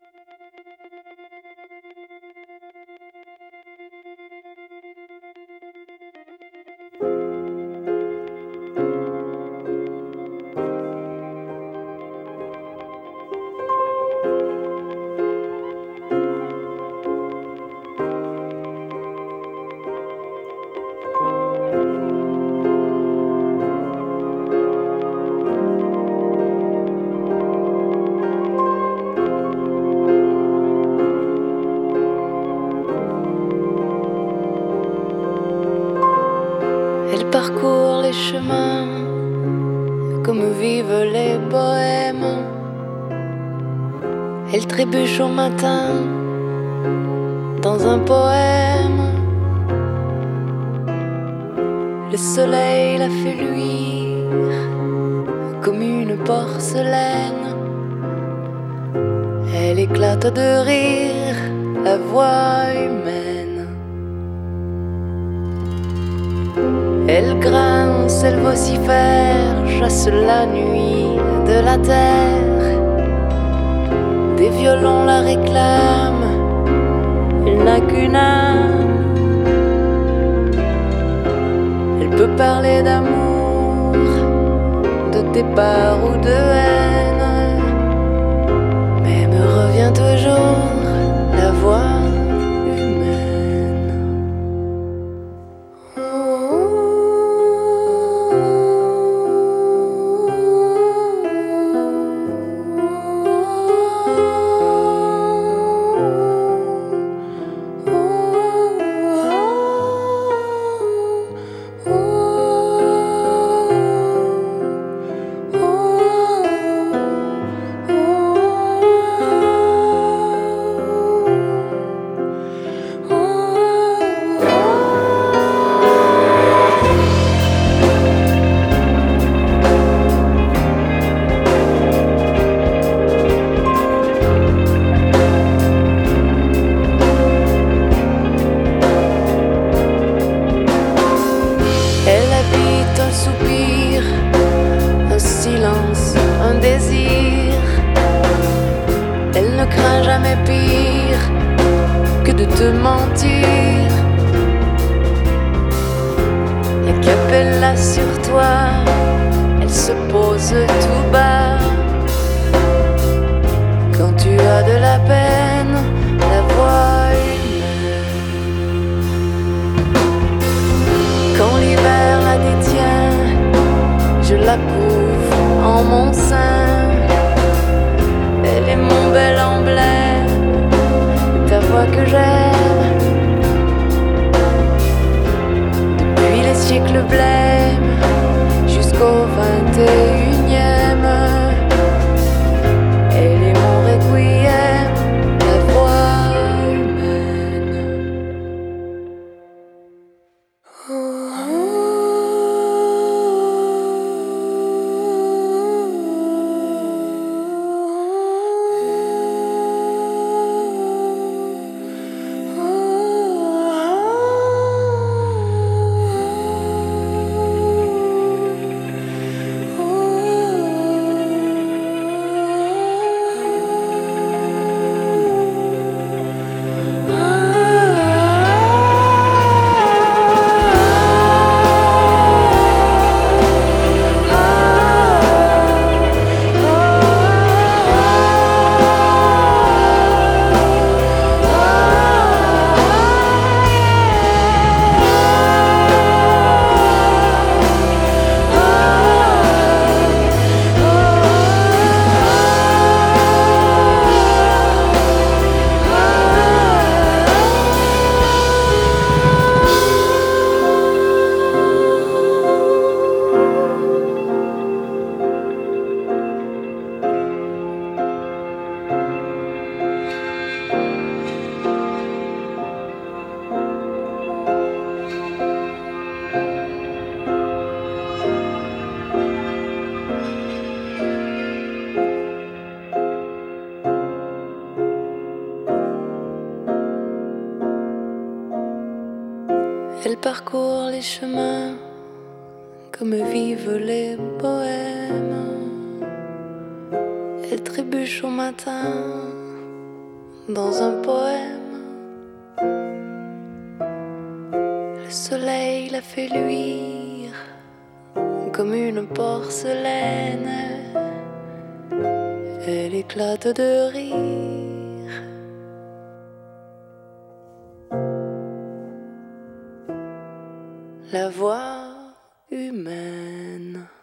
Elle parcourt les chemins comme vivent les bohèmes. Elle trébuche au matin dans un poème. Le soleil la fait luire comme une porcelaine. Elle éclate de rire, la voix humaine. Elle grince, elle vocifère, chasse la nuit de la terre. Des violons la réclament, elle n'a qu'une âme. Elle peut parler d'amour, de départ ou de haine, mais me revient toujours la voix humaine. Elle habite un soupir, un silence, un désir. Elle ne craint jamais pire que de te mentir. Et qu'appelle-la sur toi, elle se pose tout bas. Quand tu as de la peine, la voix humaine. Quand l'hiver la détient, je la couvre en mon sein. Elle est mon bel emblème, ta voix que j'aime. Depuis les siècles blêmes jusqu'au 21e, elle est mon requiem, la voix humaine. Elle parcourt les chemins comme vivent les bohèmes. Elle trébuche au matin dans un poème. Le soleil la fait luire comme une porcelaine. Elle éclate de rire. La voix humaine.